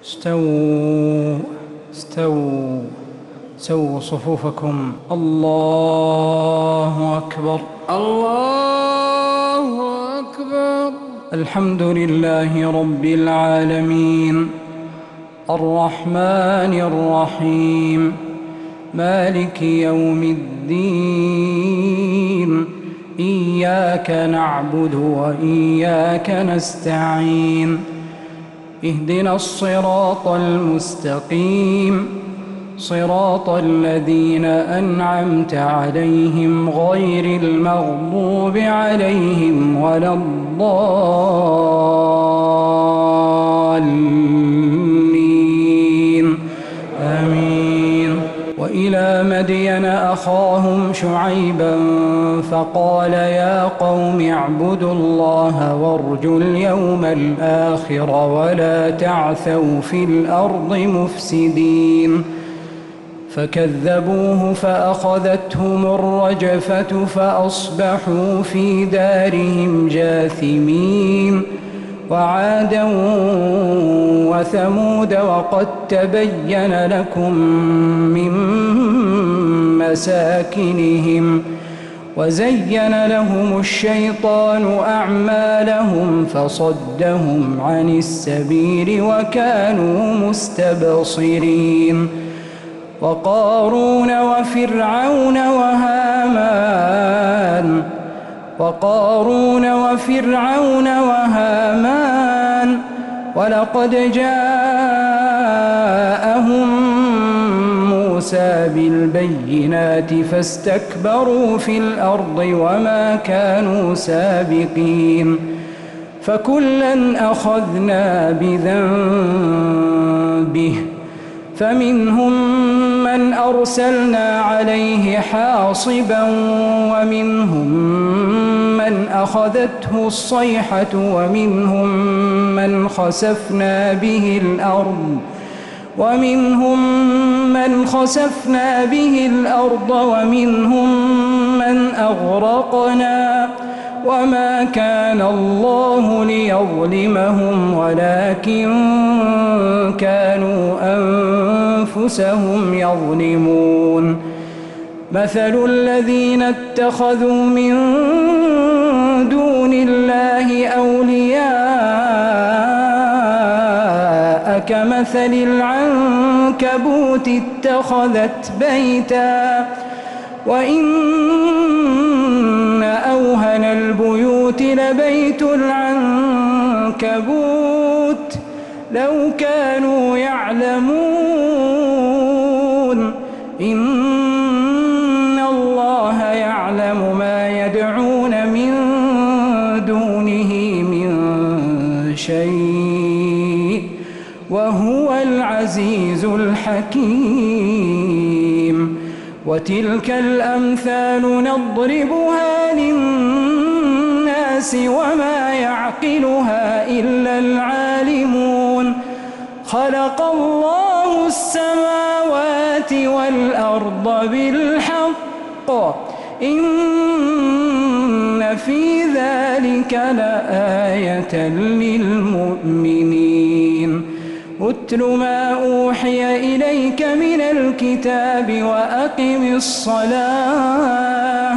استووا استووا سووا صفوفكم. الله أكبر الله أكبر. الحمد لله رب العالمين الرحمن الرحيم مالك يوم الدين إياك نعبد وإياك نستعين اهدنا الصراط المستقيم صراط الذين أنعمت عليهم غير المغضوب عليهم ولا الضالين آمين. وإلى مدين أخاهم شعيبا فقال يا قوم اعبدوا الله وارجوا اليوم الآخر ولا تعثوا في الأرض مفسدين. فكذبوه فأخذتهم الرجفة فأصبحوا في دارهم جاثمين. وعادا وثمود وقد تبين لكم من مساكنهم وزين لهم الشيطان أعمالهم فصدهم عن السبيل وكانوا مستبصرين. وقارون وفرعون وهامان ولقد جاءهم موسى بالبينات فاستكبروا في الأرض وما كانوا سابقين. فكلا أخذنا بذنبه فمنهم من أرسلنا عليه حاصبا ومنهم من أخذته الصيحة ومنهم من خسفنا به الأرض ومنهم من أغرقنا وما كان الله ليظلمهم ولكن كانوا أنفسهم يظلمون. مثل الذين اتخذوا من دون الله أولياء كمثل العنكبوت اتخذت بيتا وإن أوهن البيوت لبيت العنكبوت لو كانوا يعلمون. إن الله يعلم ما يدعون من دونه من شيء وهو العزيز الحكيم. وتلك الأمثال نضربها للناس وما يعقلها إلا العالمون. خلق الله السماوات والأرض بالحق إن في ذلك لآية للمؤمنين. اتل ما أوحي إليك من الكتاب وأقم الصلاة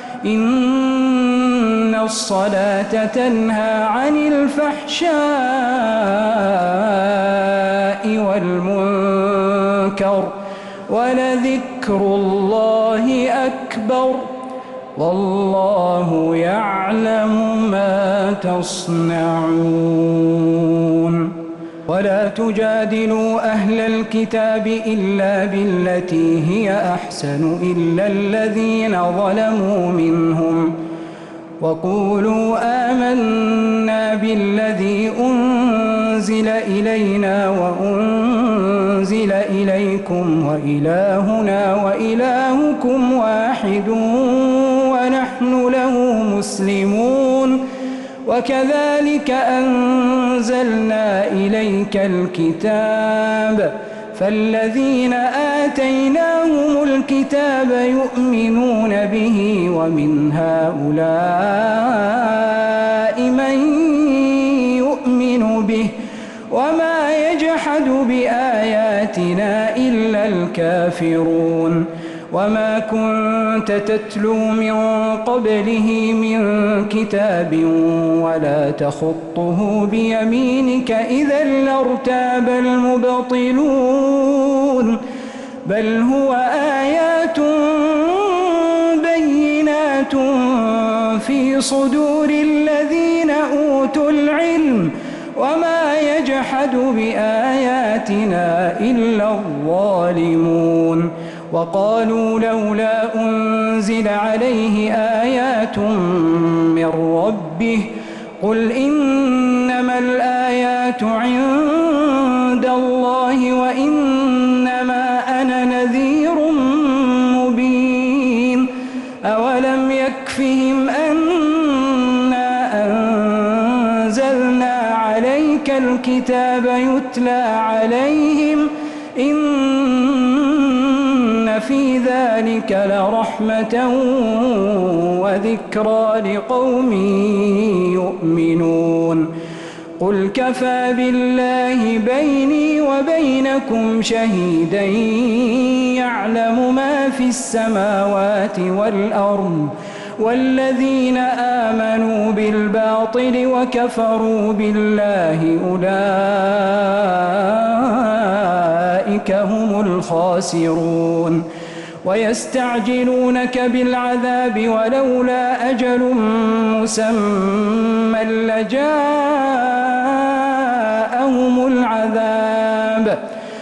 إن الصلاة تنهى عن الفحشاء والمنكر ولذكر الله أكبر والله يعلم ما تصنعون. ولا تجادلوا أهل الكتاب إلا بالتي هي أحسن إلا الذين ظلموا منهم وقولوا آمنا بالذي أنزل إلينا وأنزل إليكم وإلهنا وإلهكم واحد ونحن له مسلمون. وكذلك أنزلنا إليك الكتاب فالذين آتيناهم الكتاب يؤمنون به ومن هؤلاء من يؤمن به وما يجحد يجحد بآياتنا إلا الكافرون وما كنت تتلو من قبله من كتاب ولا تخطه بيمينك إذا لارتاب المبطلون بل هو آيات بينات في صدور الذين أوتوا العلم وما يجحد بآياتنا إلا الظالمون وقالوا لولا أنزل عليه آيات من ربه قل إنما الآيات عند الله وإنما أنا نذير مبين أولم يكفهم أنا أنزلنا عليك الكتاب يتلى عليهم إن في ذلك لرحمة وذكرى لقوم يؤمنون قل كفى بالله بيني وبينكم شهيدا يعلم ما في السماوات والأرض والذين آمنوا بالباطل وكفروا بالله أولئك هم الخاسرون ويستعجلونك بالعذاب ولولا أجل مسمى لجاءهم العذاب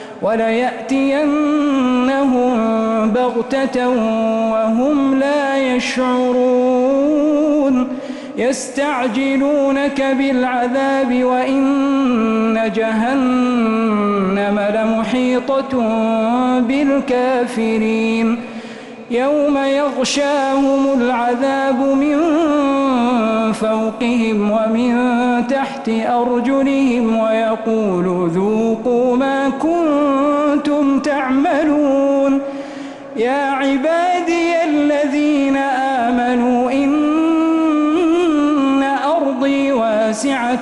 وليأتينهم بغتة وهم لا يشعرون يستعجلونك بالعذاب وإن جهنم لمحيطة بالكافرين يوم يغشاهم العذاب من فوقهم ومن تحت أرجلهم ويقول ذوقوا ما كنتم تعملون يا عبادي الذين آمنوا إن أرضي واسعة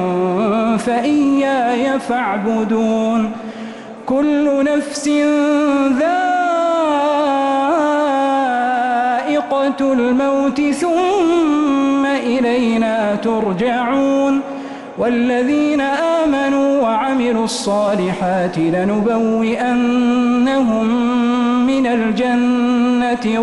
فإياي فاعبدون كل نفس ذائقة الموت ثم إلينا ترجعون والذين آمنوا وعملوا الصالحات لنبوئنهم من الجنة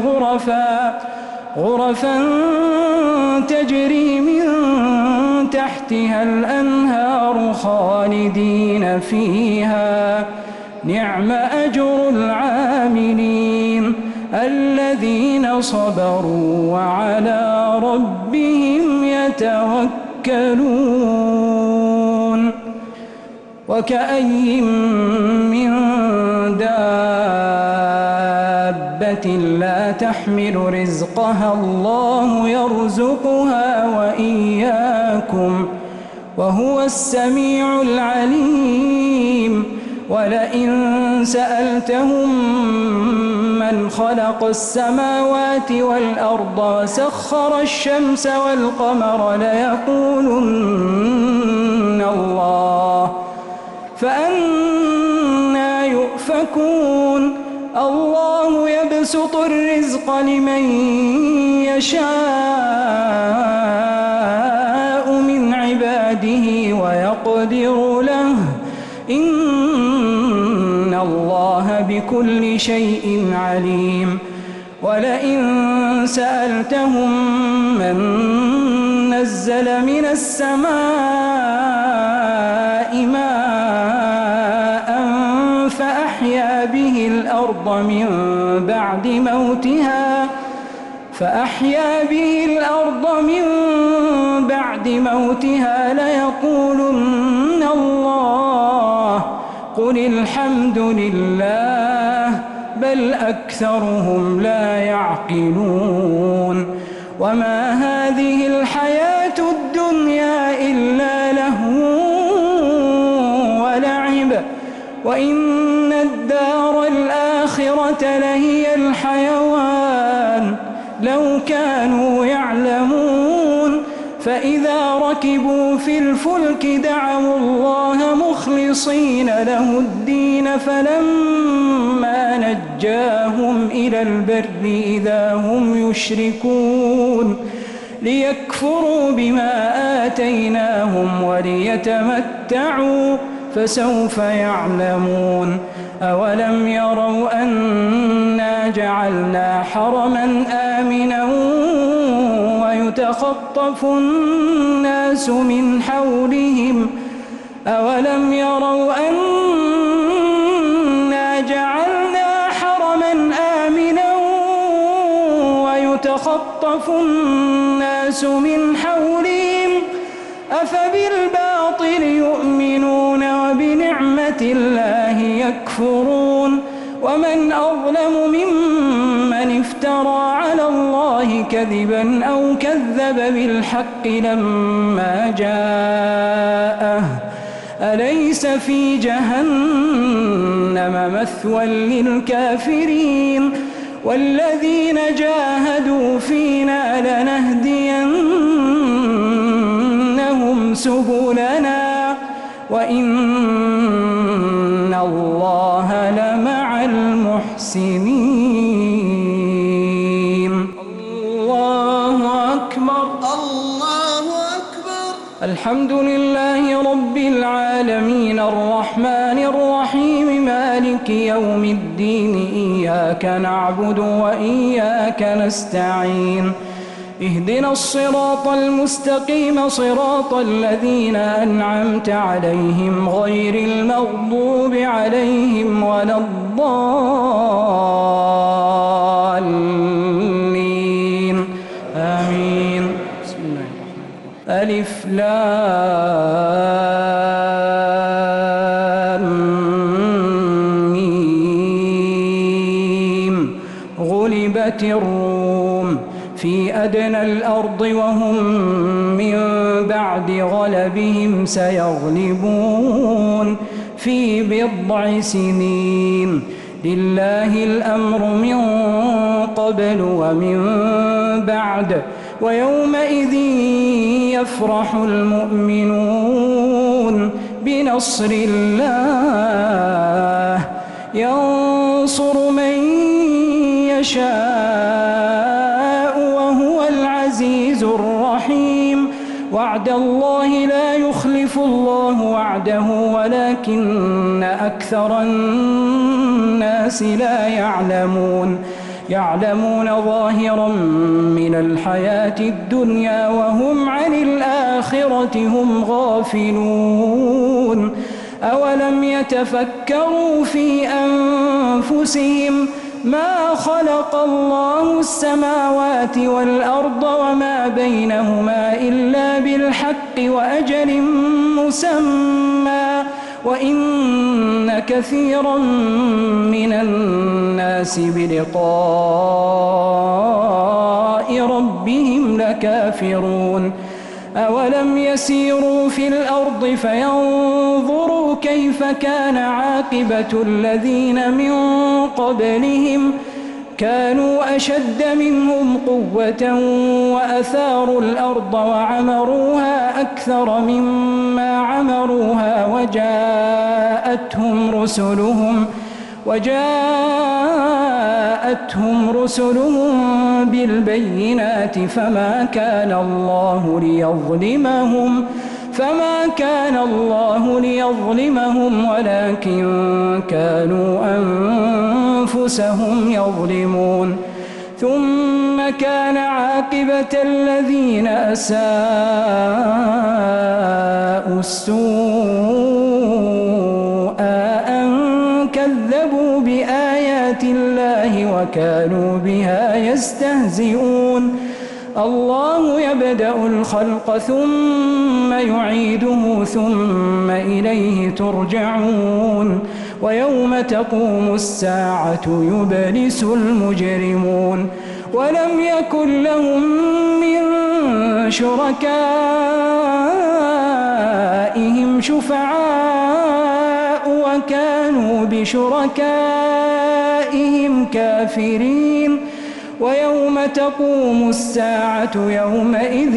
غرفا تجري من تحتها الأنهار خالدين فيها نعم أجر العاملين الذين صبروا وعلى ربهم يتوكلون وكأي من دابة لا تحمل رزقها الله يرزقها وإياكم وهو السميع العليم ولئن سألتهم من خلق السماوات والأرض وسخر الشمس والقمر ليقولن الله فأنى يؤفكون الله يبسط الرزق لمن يشاء من عباده ويقدر له إن الله بكل شيء عليم ولئن سألتهم من نزل من السماء ماء فأحيا به الأرض من بعد موتها ليقولن الله قل الحمد لله بل أكثرهم لا يعقلون وما هذه الحياة الدنيا إلا لهو ولعب وإن الدار الآخرة لهي الحيوان لو كانوا يعلمون فإذا ركبوا في الفلك دعوا الله مخلصين له الدين فلما نجاهم إلى البر إذا هم يشركون ليكفروا بما آتيناهم وليتمتعوا فسوف يعلمون أولم يروا أنا جعلنا حرما آمنا ويتخطف الناس من حولهم أولم يروا أنا جعلنا حرما آمنا ويتخطف الناس من حولهم أفبالباطل يؤمنون وبنعمة الله يكفرون ومن أظلم ممن افترى على الله كذبا أو كذب بالحق لما جاءه أليس في جهنم مثوى للكافرين والذين جاهدوا فينا لنهدينهم سبلنا وإن الله لمع المحسنين. الله أكبر الله أكبر. الحمد لله رب العالمين الرحمن الرحيم مالك يوم الدين إياك نعبد وإياك نستعين اهدنا الصراط المستقيم صراط الذين أنعمت عليهم غير المغضوب عليهم ولا الضالين آمين. بسم الله الرحمن الرحيم. ألف لام ميم غلبت الروم في أدنى الأرض وهم من بعد غلبهم سيغلبون في بضع سنين لله الأمر من قبل ومن بعد ويومئذ يفرح المؤمنون بنصر الله ينصر من يشاء وهو العزيز الرحيم وعد الله لا يخلف الله وعده ولكن أكثر الناس لا يعلمون ظاهرا من الحياة الدنيا وهم عن الآخرة هم غافلون أولم يتفكروا في أنفسهم ما خلق الله السماوات والأرض وما بينهما إلا بالحق وأجل مسمى وإن كثيرا من الناس بلقاء ربهم لكافرون أولم يسيروا في الأرض فينظروا كيف كان عاقبة الذين من قبلهم كانوا أشد منهم قوة وأثاروا الأرض وعمروها أكثر مما عمروها وجاءتهم رسلهم بالبينات فما كان الله ليظلمهم ولكن كانوا أنفسهم يظلمون ثم كان عاقبة الذين أساءوا السوء أن كذبوا بآيات الله وكانوا بها يستهزئون الله يبدأ الخلق ثم يعيده ثم إليه ترجعون ويوم تقوم الساعة يبلس المجرمون ولم يكن لهم من شركائهم شفعاء وكانوا بشركائهم كافرين ويوم تقوم الساعة يومئذ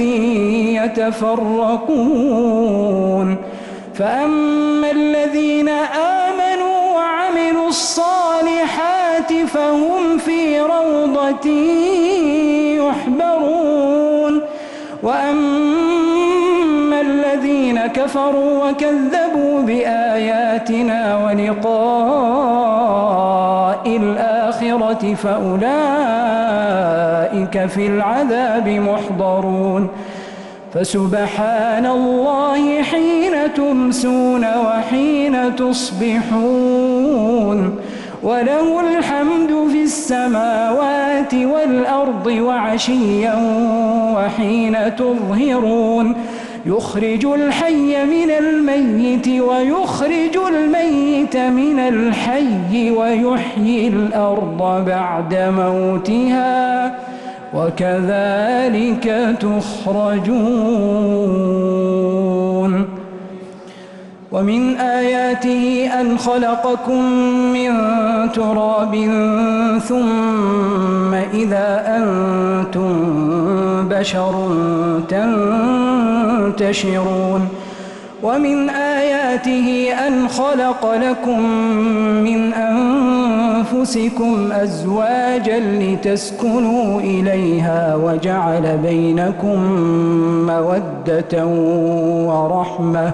يتفرقون فأما الذين آمنوا وعملوا الصالحات فهم في روضة يحبرون وأما الذين كفروا وكذبوا بآياتنا ولقاء الآخرة فأولئك في العذاب محضرون فسبحان الله حين تمسون وحين تصبحون وله الحمد في السماوات والأرض وعشيا وحين تظهرون يخرج الحي من الميت ويخرج الميت من الحي ويحيي الأرض بعد موتها وكذلك تخرجون ومن آياته أن خلقكم من تراب ثم إذا أنتم بشر تنتشرون ومن آياته أن خلق لكم من أنفسكم أزواجا لتسكنوا إليها وجعل بينكم مودة ورحمة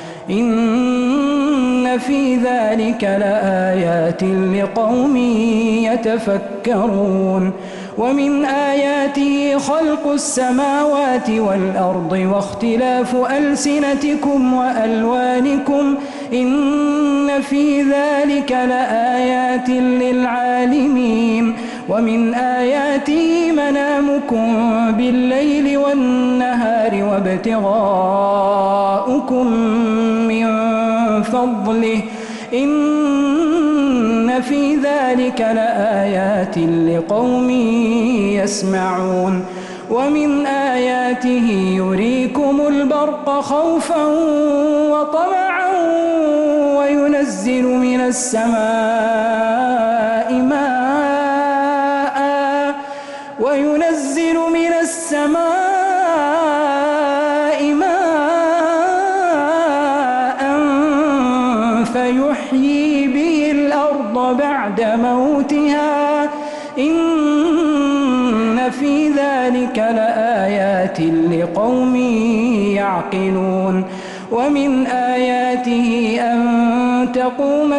إن في ذلك لآيات لقوم يتفكرون ومن آياته خلق السماوات والأرض واختلاف ألسنتكم وألوانكم إن في ذلك لآيات للعالمين ومن آياته منامكم بالليل والنهار وابتغاؤكم من فضله إن في ذلك لآيات لقوم يسمعون ومن آياته يريكم البرق خوفا وطمعا وينزل من السماء ماء فيحيي به الأرض بعد موتها إن في ذلك لآيات لقوم يعقلون ومن آياته أن تقوم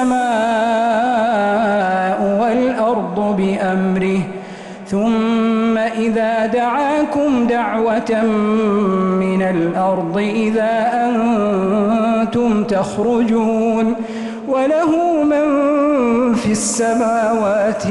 السماء والأرض بأمره ثم إذا دعاكم دعوة من الأرض إذا أنتم تخرجون وله من في السماوات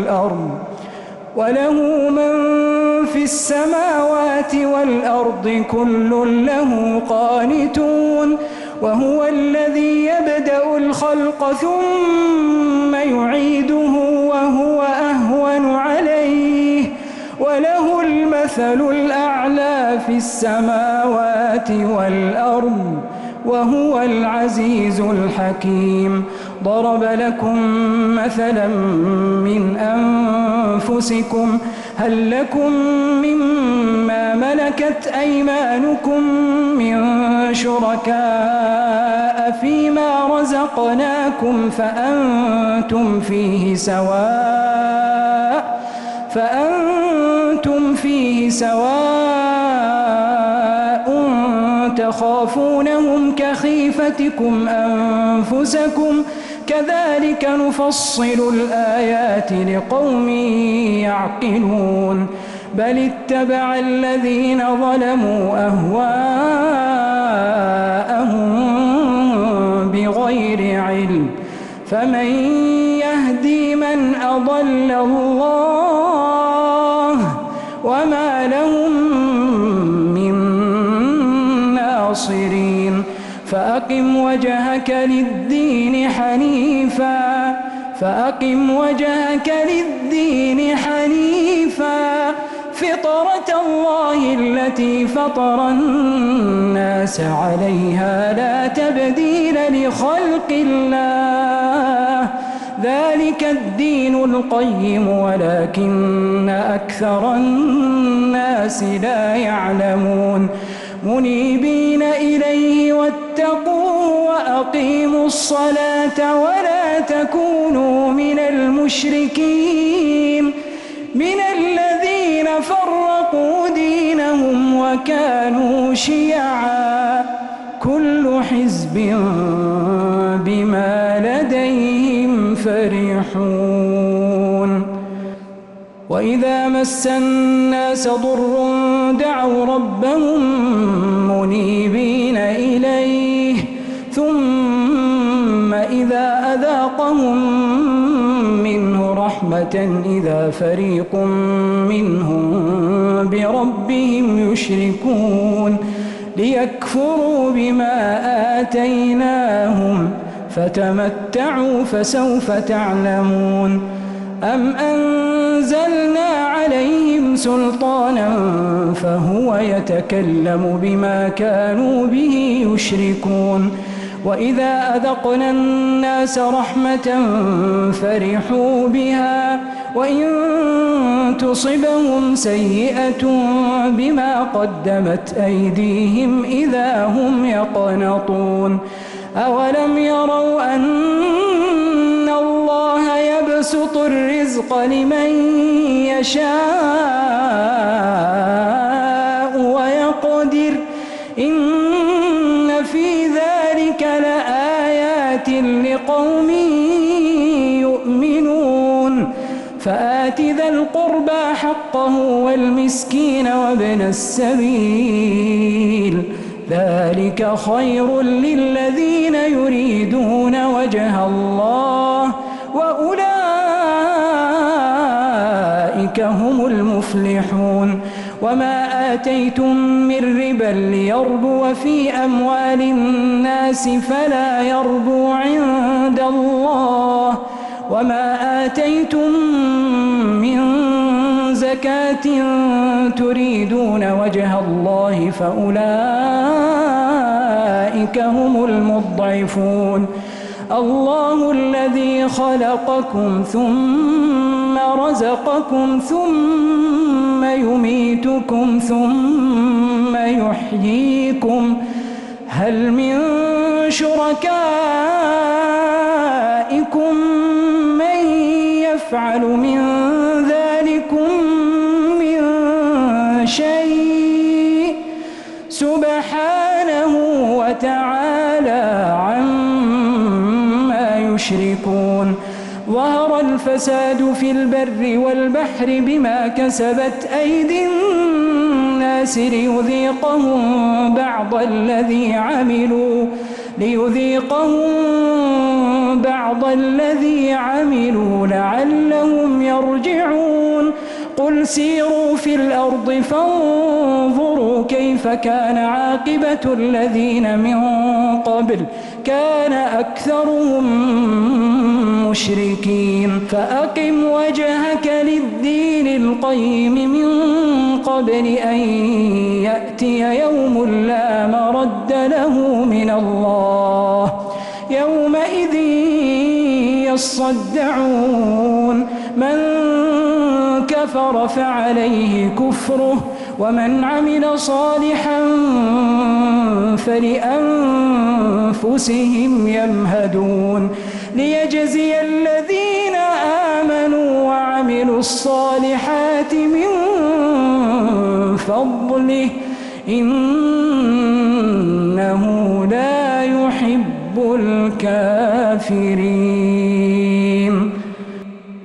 والأرض كل له قانتون وهو الذي يبدأ الخلق ثم يعيده وهو أهون عليه وله المثل الأعلى في السماوات والأرض وهو العزيز الحكيم ضرب لكم مثلا من أنفسكم هل لكم مما ملكت أيمانكم من شركاء فيما رزقناكم فأنتم فيه سواء تخافونهم كخيفتكم أنفسكم كذلك نفصل الآيات لقوم يعقلون بل اتبع الذين ظلموا أهواءهم بغير علم فمن يهدي من أضل الله وما لهم من ناصرين فأقم وجهك للدين حنيفا فطرة الله التي فطر الناس عليها لا تبديل لخلق الله ذلك ذلك الدين القيم ولكن أكثر الناس لا يعلمون منيبين إليه واتقوه وأقيموا الصلاة ولا تكونوا من المشركين من الذين فرقوا دينهم وكانوا شيعا كل حزب بما لديهم فرحون وإذا مس الناس ضر دعوا ربهم منيبين إليه ثم إذا أذاقهم منه رحمة إذا فريق منهم بربهم يشركون ليكفروا بما آتيناهم فتمتعوا فسوف تعلمون أم أنزلنا عليهم سلطانا فهو يتكلم بما كانوا به يشركون وإذا أذقنا الناس رحمة فرحوا بها وإن تصبهم سيئة بما قدمت أيديهم إذا هم يقنطون أولم يروا أن الله يبسط الرزق لمن يشاء ويقدر إن في ذلك لآيات لقوم يؤمنون فآت ذا القربى حقه والمسكين وابن السبيل ذلك خير للذين يريدون وجه الله وأولئك هم المفلحون وما آتيتم من ربا ليربو في أموال الناس فلا يربو عند الله وما آتيتم من زكاة تريدون وجه الله فأولئك هم المضعفون الله الذي خلقكم ثم رزقكم ثم يميتكم ثم يحييكم هل من شركائكم من يفعل من ذلكم من شيء سبحانه وتعالى عما يشركون ظهر الفساد في البر والبحر بما كسبت أيدي الناس ليذيقهم بعض الذي عملوا لعلهم يرجعون قل سيروا في الأرض فانظروا كيف كان عاقبة الذين من قبل كان أكثرهم مشركين فأقم وجهك للدين القيم من قبل أن يأتي يوم لا مرد له من الله يومئذ يصدعون من كفر فعليه كفره ومن عمل صالحا فلأنفسهم يمهدون ليجزي الذين آمنوا وعملوا الصالحات من فضله إنه لا يحب الكافرين